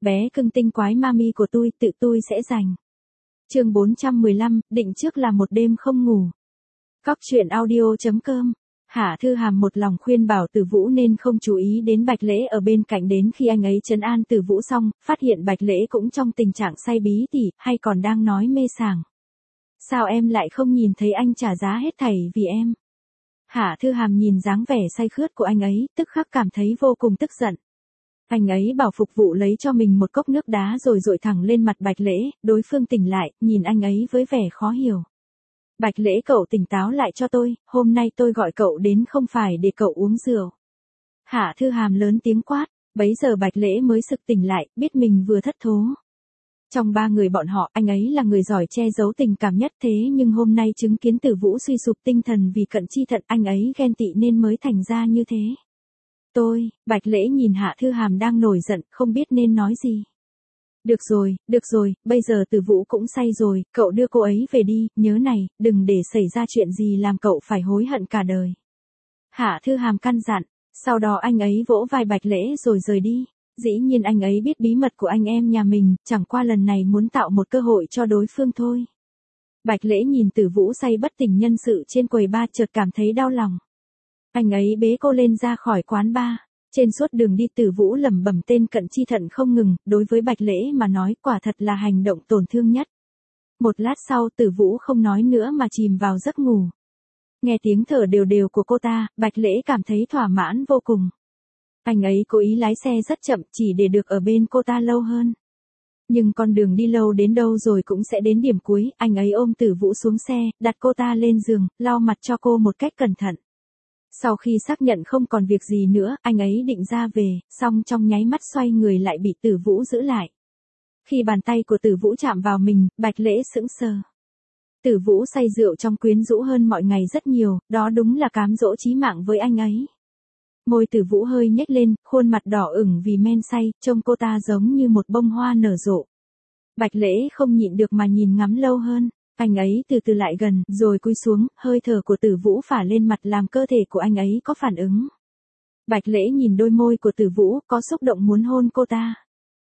bé cưng tinh quái mami của tự tôi sẽ giành. Chương 415, định trước là một đêm không ngủ. Cóc truyện audio.com. Hạ Thư Hàm một lòng khuyên bảo Tử Vũ nên không chú ý đến Bạch Lễ ở bên cạnh, đến khi anh ấy trấn an Tử Vũ xong, phát hiện Bạch Lễ cũng trong tình trạng say bí tỉ, hay còn đang nói mê sảng. Sao em lại không nhìn thấy anh trả giá hết thảy vì em? Hạ Thư Hàm nhìn dáng vẻ say khướt của anh ấy, tức khắc cảm thấy vô cùng tức giận. Anh ấy bảo phục vụ lấy cho mình một cốc nước đá rồi dội thẳng lên mặt Bạch Lễ, đối phương tỉnh lại, nhìn anh ấy với vẻ khó hiểu. Bạch Lễ, cậu tỉnh táo lại cho tôi, hôm nay tôi gọi cậu đến không phải để cậu uống rượu. Hạ Thư Hàm lớn tiếng quát, bấy giờ Bạch Lễ mới sực tỉnh lại, biết mình vừa thất thố. Trong ba người bọn họ, anh ấy là người giỏi che giấu tình cảm nhất, thế nhưng hôm nay chứng kiến Tử Vũ suy sụp tinh thần vì cận chi thận, anh ấy ghen tị nên mới thành ra như thế. Bạch Lễ nhìn Hạ Thư Hàm đang nổi giận, không biết nên nói gì. Được rồi, bây giờ Tử Vũ cũng say rồi, cậu đưa cô ấy về đi, nhớ này, đừng để xảy ra chuyện gì làm cậu phải hối hận cả đời. Hạ Thư Hàm căn dặn, sau đó anh ấy vỗ vai Bạch Lễ rồi rời đi. Dĩ nhiên anh ấy biết bí mật của anh em nhà mình, chẳng qua lần này muốn tạo một cơ hội cho đối phương thôi. Bạch Lễ nhìn Tử Vũ say bất tỉnh nhân sự trên quầy bar, chợt cảm thấy đau lòng. Anh ấy bế cô lên ra khỏi quán bar. Trên suốt đường đi Tử Vũ lẩm bẩm tên cận chi thận không ngừng, đối với Bạch Lễ mà nói quả thật là hành động tổn thương nhất. Một lát sau Tử Vũ không nói nữa mà chìm vào giấc ngủ. Nghe tiếng thở đều đều của cô ta, Bạch Lễ cảm thấy thỏa mãn vô cùng. Anh ấy cố ý lái xe rất chậm chỉ để được ở bên cô ta lâu hơn. Nhưng con đường đi lâu đến đâu rồi cũng sẽ đến điểm cuối, anh ấy ôm Tử Vũ xuống xe, đặt cô ta lên giường, lau mặt cho cô một cách cẩn thận. Sau khi xác nhận không còn việc gì nữa, anh ấy định ra về, song trong nháy mắt xoay người lại bị Tử Vũ giữ lại. Khi bàn tay của Tử Vũ chạm vào mình, Bạch Lễ sững sờ. Tử Vũ say rượu trong quyến rũ hơn mọi ngày rất nhiều, đó đúng là cám dỗ chí mạng với anh ấy. Môi Tử Vũ hơi nhếch lên, khuôn mặt đỏ ửng vì men say, trông cô ta giống như một bông hoa nở rộ. Bạch Lễ không nhịn được mà nhìn ngắm lâu hơn. Anh ấy từ từ lại gần, rồi cúi xuống, hơi thở của Tử Vũ phả lên mặt làm cơ thể của anh ấy có phản ứng. Bạch Lễ nhìn đôi môi của Tử Vũ, có xúc động muốn hôn cô ta.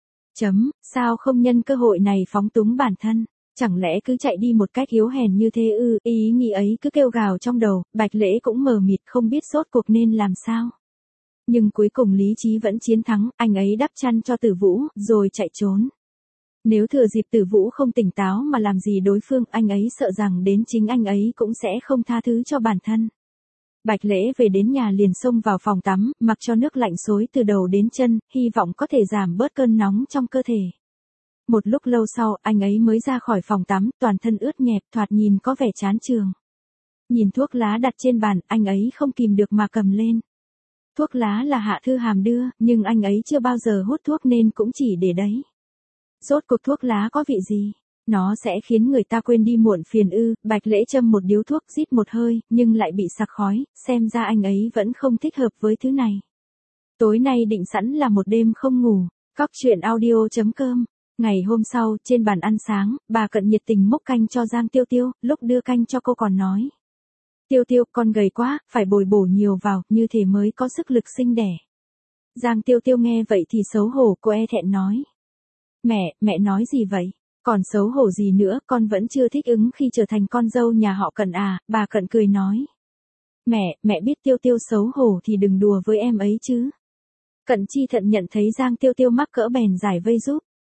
Sao không nhân cơ hội này phóng túng bản thân? Chẳng lẽ cứ chạy đi một cách yếu hèn như thế ư? Ý nghĩ ấy cứ kêu gào trong đầu, Bạch Lễ cũng mờ mịt không biết rốt cuộc nên làm sao. Nhưng cuối cùng lý trí vẫn chiến thắng, anh ấy đắp chăn cho Tử Vũ, rồi chạy trốn. Nếu thừa dịp Tử Vũ không tỉnh táo mà làm gì đối phương, anh ấy sợ rằng đến chính anh ấy cũng sẽ không tha thứ cho bản thân. Bạch Lễ về đến nhà liền xông vào phòng tắm, mặc cho nước lạnh xối từ đầu đến chân, hy vọng có thể giảm bớt cơn nóng trong cơ thể. Một lúc lâu sau, anh ấy mới ra khỏi phòng tắm, toàn thân ướt nhẹp, thoạt nhìn có vẻ chán chường. Nhìn thuốc lá đặt trên bàn, anh ấy không kìm được mà cầm lên. Thuốc lá là Hạ Thư Hàm đưa, nhưng anh ấy chưa bao giờ hút thuốc nên cũng chỉ để đấy. Rốt cuộc thuốc lá có vị gì? Nó sẽ khiến người ta quên đi muộn phiền ư? Bạch Lễ châm một điếu thuốc, rít một hơi, nhưng lại bị sặc khói, xem ra anh ấy vẫn không thích hợp với thứ này. Tối nay định sẵn là một đêm không ngủ. Cóc truyện audio.com. Ngày hôm sau, trên bàn ăn sáng, bà Cận nhiệt tình múc canh cho Giang Tiêu Tiêu, lúc đưa canh cho cô còn nói. Tiêu Tiêu, con gầy quá, phải bồi bổ nhiều vào, như thế mới có sức lực sinh đẻ. Giang Tiêu Tiêu nghe vậy thì xấu hổ, cô e thẹn nói. Mẹ nói gì vậy? Còn xấu hổ gì nữa, con vẫn chưa thích ứng khi trở thành con dâu nhà họ Cận à, bà Cận cười nói. Mẹ biết Tiêu Tiêu xấu hổ thì đừng đùa với em ấy chứ. Cận chi thận nhận thấy Giang Tiêu Tiêu mắc cỡ bèn giải vây giúp.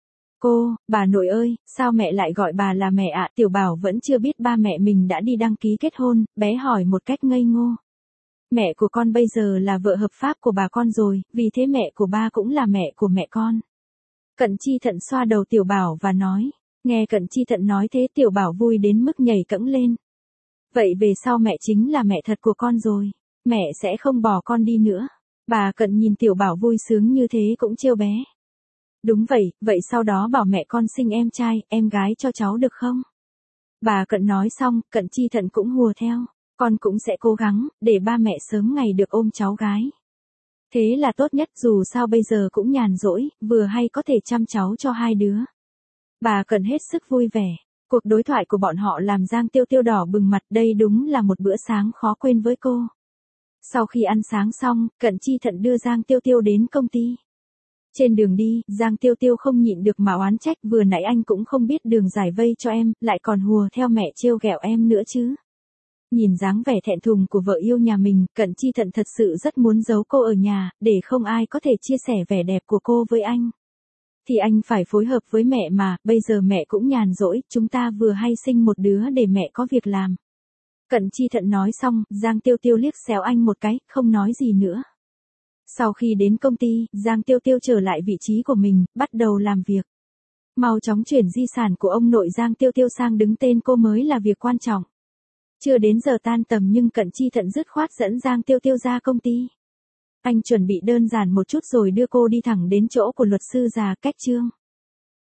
Bà nội ơi, sao mẹ lại gọi bà là mẹ ạ? Tiểu Bảo vẫn chưa biết ba mẹ mình đã đi đăng ký kết hôn, bé hỏi một cách ngây ngô. Mẹ của con bây giờ là vợ hợp pháp của bà con rồi, vì thế mẹ của ba cũng là mẹ của mẹ con. Cận chi thận xoa đầu Tiểu Bảo và nói. Nghe Cận chi thận nói thế Tiểu Bảo vui đến mức nhảy cẫng lên. Vậy về sau mẹ chính là mẹ thật của con rồi. Mẹ sẽ không bỏ con đi nữa. Bà Cận nhìn Tiểu Bảo vui sướng như thế cũng trêu bé. Đúng vậy sau đó bảo mẹ con sinh em trai, em gái cho cháu được không? Bà Cận nói xong, Cận chi thận cũng hùa theo. Con cũng sẽ cố gắng, để ba mẹ sớm ngày được ôm cháu gái. Thế là tốt nhất, dù sao bây giờ cũng nhàn rỗi, vừa hay có thể chăm cháu cho hai đứa. Bà Cận hết sức vui vẻ. Cuộc đối thoại của bọn họ làm Giang Tiêu Tiêu đỏ bừng mặt, đây đúng là một bữa sáng khó quên với cô. Sau khi ăn sáng xong, Cận chi thận đưa Giang Tiêu Tiêu đến công ty. Trên đường đi, Giang Tiêu Tiêu không nhịn được mà oán trách, vừa nãy anh cũng không biết đường giải vây cho em, lại còn hùa theo mẹ trêu ghẹo em nữa chứ. Nhìn dáng vẻ thẹn thùng của vợ yêu nhà mình, Cận Chi Thận thật sự rất muốn giấu cô ở nhà, để không ai có thể chia sẻ vẻ đẹp của cô với anh. Thì anh phải phối hợp với mẹ mà, bây giờ mẹ cũng nhàn rỗi, chúng ta vừa hay sinh một đứa để mẹ có việc làm. Cận Chi Thận nói xong, Giang Tiêu Tiêu liếc xéo anh một cái, không nói gì nữa. Sau khi đến công ty, Giang Tiêu Tiêu trở lại vị trí của mình, bắt đầu làm việc. Mau chóng chuyển di sản của ông nội Giang Tiêu Tiêu sang đứng tên cô mới là việc quan trọng. Chưa đến giờ tan tầm nhưng Cận Chi Thận dứt khoát dẫn Giang Tiêu Tiêu ra công ty. Anh chuẩn bị đơn giản một chút rồi đưa cô đi thẳng đến chỗ của luật sư già cách Trương.